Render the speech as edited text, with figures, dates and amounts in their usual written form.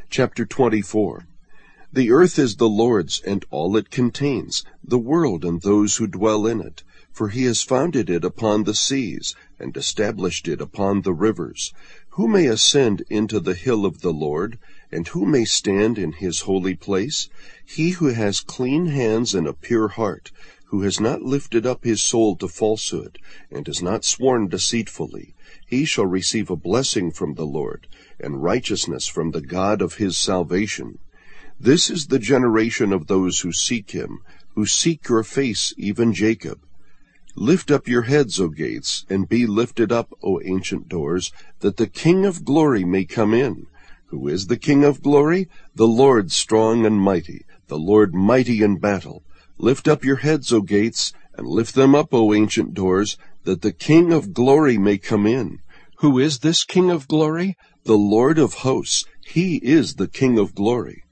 Chapter 24. The earth is the Lord's, and all it contains, the world and those who dwell in it. For he has founded it upon the seas, and established it upon the rivers. Who may ascend into the hill of the Lord, and who may stand in his holy place? He who has clean hands and a pure heart, who has not lifted up his soul to falsehood, and has not sworn deceitfully, he shall receive a blessing from the Lord, and righteousness from the God of his salvation. This is the generation of those who seek him, who seek your face, even Jacob. Lift up your heads, O gates, and be lifted up, O ancient doors, that the King of glory may come in. Who is the King of glory? The Lord strong and mighty, the Lord mighty in battle. Lift up your heads, O gates, and lift them up, O ancient doors, that the King of glory may come in. Who is this King of glory? The Lord of hosts. He is the King of glory.